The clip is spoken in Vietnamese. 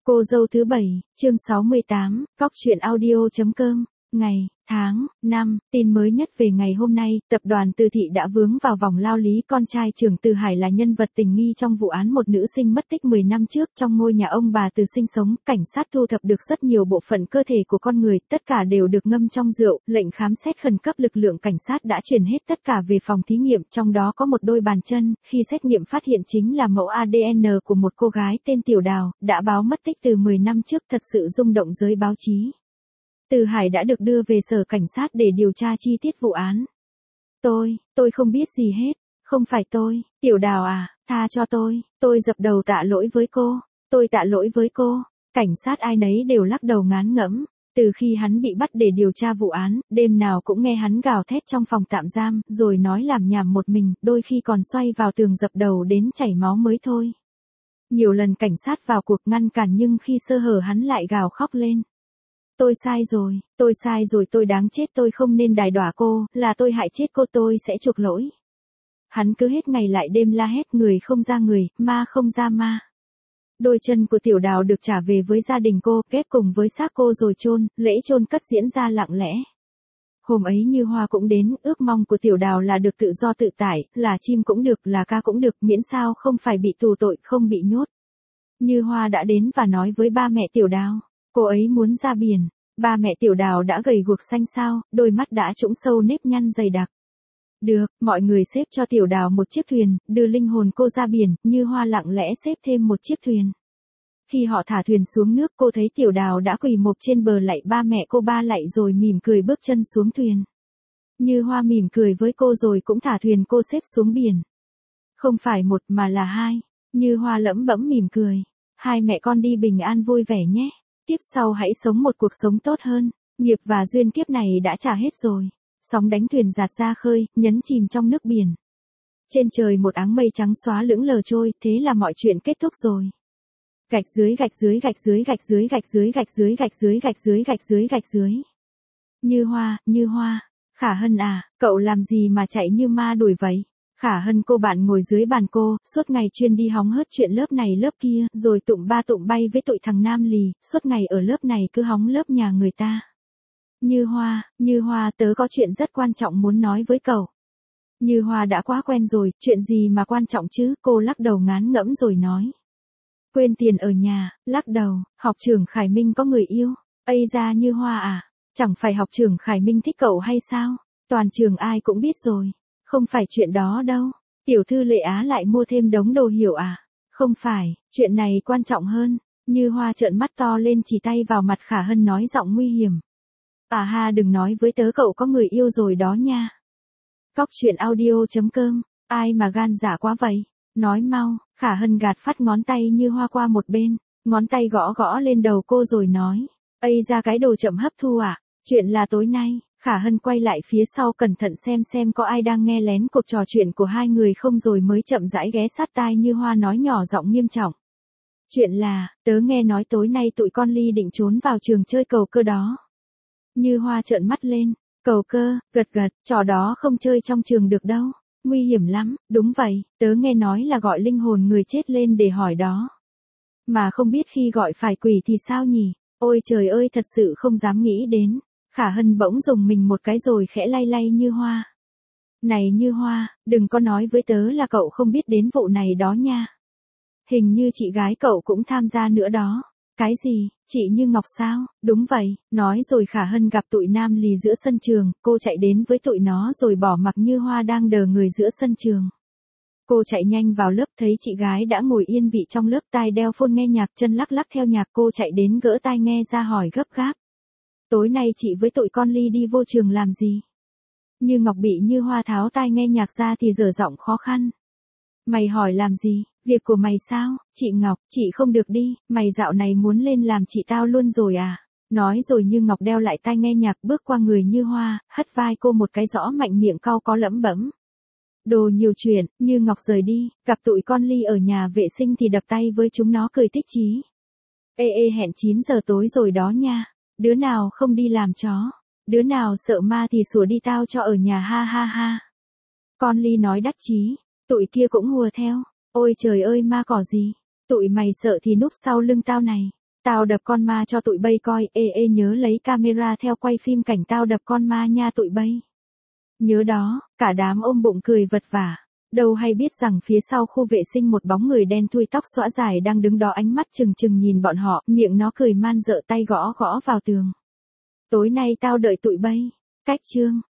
Cô dâu thứ 7, chương 68, Cóc truyện audio.com, ngày, tháng, năm, tin mới nhất về ngày hôm nay, tập đoàn Từ Thị đã vướng vào vòng lao lý. Con trai trưởng Từ Hải là nhân vật tình nghi trong vụ án một nữ sinh mất tích 10 năm trước trong ngôi nhà ông bà Từ sinh sống. Cảnh sát thu thập được rất nhiều bộ phận cơ thể của con người, tất cả đều được ngâm trong rượu. Lệnh khám xét khẩn cấp, lực lượng cảnh sát đã chuyển hết tất cả về phòng thí nghiệm, trong đó có một đôi bàn chân. Khi xét nghiệm phát hiện chính là mẫu ADN của một cô gái tên Tiểu Đào, đã báo mất tích từ 10 năm trước, thật sự rung động giới báo chí. Từ Hải đã được đưa về sở cảnh sát để điều tra chi tiết vụ án. Tôi không biết gì hết, không phải tôi, Tiểu Đào à, tha cho tôi dập đầu tạ lỗi với cô, tôi tạ lỗi với cô. Cảnh sát ai nấy đều lắc đầu ngán ngẩm. Từ khi hắn bị bắt để điều tra vụ án, đêm nào cũng nghe hắn gào thét trong phòng tạm giam, rồi nói làm nhảm một mình, đôi khi còn xoay vào tường dập đầu đến chảy máu mới thôi. Nhiều lần cảnh sát vào cuộc ngăn cản nhưng khi sơ hở hắn lại gào khóc lên. Tôi sai rồi, tôi đáng chết, tôi không nên đày đọa cô, là tôi hại chết cô, tôi sẽ chuộc lỗi. Hắn cứ hết ngày lại đêm la hét, người không ra người, ma không ra ma. Đôi chân của Tiểu Đào được trả về với gia đình cô, ghép cùng với xác cô rồi chôn, lễ chôn cất diễn ra lặng lẽ. Hôm ấy Như Hoa cũng đến, ước mong của Tiểu Đào là được tự do tự tại, là chim cũng được, là ca cũng được, miễn sao không phải bị tù tội, không bị nhốt. Như Hoa đã đến và nói với ba mẹ Tiểu Đào, cô ấy muốn ra biển. Ba mẹ Tiểu Đào đã gầy guộc xanh xao, đôi mắt đã trũng sâu nếp nhăn dày đặc. Được, mọi người xếp cho Tiểu Đào một chiếc thuyền, đưa linh hồn cô ra biển. Như Hoa lặng lẽ xếp thêm một chiếc thuyền. Khi họ thả thuyền xuống nước, cô thấy Tiểu Đào đã quỳ mộp trên bờ lạy ba mẹ cô, ba lạy rồi mỉm cười bước chân xuống thuyền. Như Hoa mỉm cười với cô rồi cũng thả thuyền cô xếp xuống biển. Không phải một mà là hai. Như Hoa lẩm bẩm mỉm cười. Hai mẹ con đi bình an vui vẻ nhé. Tiếp sau hãy sống một cuộc sống tốt hơn. Nghiệp và duyên kiếp này đã trả hết rồi. Sóng đánh thuyền dạt ra khơi, nhấn chìm trong nước biển. Trên trời một áng mây trắng xóa lững lờ trôi, thế là mọi chuyện kết thúc rồi. Gạch dưới gạch dưới gạch dưới gạch dưới gạch dưới gạch dưới gạch dưới gạch dưới gạch dưới gạch dưới. Như Hoa, Khả Hân à, cậu làm gì mà chạy như ma đuổi vậy? Khả Hân cô bạn ngồi dưới bàn cô, suốt ngày chuyên đi hóng hớt chuyện lớp này lớp kia, rồi tụng ba tụng bay với tụi thằng Nam Lì, suốt ngày ở lớp này cứ hóng lớp nhà người ta. Như Hoa, tớ có chuyện rất quan trọng muốn nói với cậu. Như Hoa đã quá quen rồi, chuyện gì mà quan trọng chứ, cô lắc đầu ngán ngẫm rồi nói. Quên tiền ở nhà, lắc đầu, học trưởng Khải Minh có người yêu. Ây da Như Hoa à, chẳng phải học trưởng Khải Minh thích cậu hay sao? Toàn trường ai cũng biết rồi. Không phải chuyện đó đâu. Tiểu thư Lệ Á lại mua thêm đống đồ hiểu à? Không phải, chuyện này quan trọng hơn. Như Hoa trợn mắt to lên chỉ tay vào mặt Khả Hân nói giọng nguy hiểm. À ha, đừng nói với tớ cậu có người yêu rồi đó nha. Cóc truyện audio.com, ai mà gan dạ quá vậy? Nói mau. Khả Hân gạt phát ngón tay Như Hoa qua một bên, ngón tay gõ gõ lên đầu cô rồi nói. Ây ra cái đồ chậm hấp thu à? Chuyện là tối nay. Khả Hân quay lại phía sau cẩn thận xem có ai đang nghe lén cuộc trò chuyện của hai người không rồi mới chậm rãi ghé sát tai Như Hoa nói nhỏ giọng nghiêm trọng. Chuyện là, tớ nghe nói tối nay tụi con Ly định trốn vào trường chơi cầu cơ đó. Như Hoa trợn mắt lên, cầu cơ, gật, trò đó không chơi trong trường được đâu, nguy hiểm lắm, đúng vậy, tớ nghe nói là gọi linh hồn người chết lên để hỏi đó. Mà không biết khi gọi phải quỷ thì sao nhỉ, ôi trời ơi thật sự không dám nghĩ đến. Khả Hân bỗng dùng mình một cái rồi khẽ lay Như Hoa. Này Như Hoa, đừng có nói với tớ là cậu không biết đến vụ này đó nha. Hình như chị gái cậu cũng tham gia nữa đó. Cái gì, chị Như Ngọc sao? Đúng vậy, nói rồi Khả Hân gặp tụi Nam Lì giữa sân trường, cô chạy đến với tụi nó rồi bỏ mặc Như Hoa đang đờ người giữa sân trường. Cô chạy nhanh vào lớp thấy chị gái đã ngồi yên vị trong lớp, tai đeo phone nghe nhạc, chân lắc lắc theo nhạc, cô chạy đến gỡ tai nghe ra hỏi gấp gáp. Tối nay chị với tụi con Ly đi vô trường làm gì? Như Ngọc bị Như Hoa tháo tai nghe nhạc ra thì dở giọng khó khăn. Mày hỏi làm gì? Việc của mày sao? Chị Ngọc, chị không được đi, mày dạo này muốn lên làm chị tao luôn rồi à? Nói rồi Như Ngọc đeo lại tai nghe nhạc bước qua người Như Hoa, hất vai cô một cái rõ mạnh miệng cau có lẩm bẩm. Đồ nhiều chuyện, Như Ngọc rời đi, gặp tụi con Ly ở nhà vệ sinh thì đập tay với chúng nó cười tích chí. Ê hẹn 9 giờ tối rồi đó nha. Đứa nào không đi làm chó, đứa nào sợ ma thì sủa đi tao cho ở nhà ha ha ha. Con Ly nói đắc chí, tụi kia cũng hùa theo, ôi trời ơi ma cỏ gì, tụi mày sợ thì núp sau lưng tao này, Tao đập con ma cho tụi bay coi, ê nhớ lấy camera theo quay phim cảnh tao đập con ma nha tụi bay. Nhớ đó, cả đám ôm bụng cười vật vã. Đâu hay biết rằng phía sau khu vệ sinh một bóng người đen thui tóc xõa dài đang đứng đó ánh mắt trừng trừng nhìn bọn họ, miệng nó cười man dợ tay gõ gõ vào tường. Tối nay tao đợi tụi bay. Cách chương.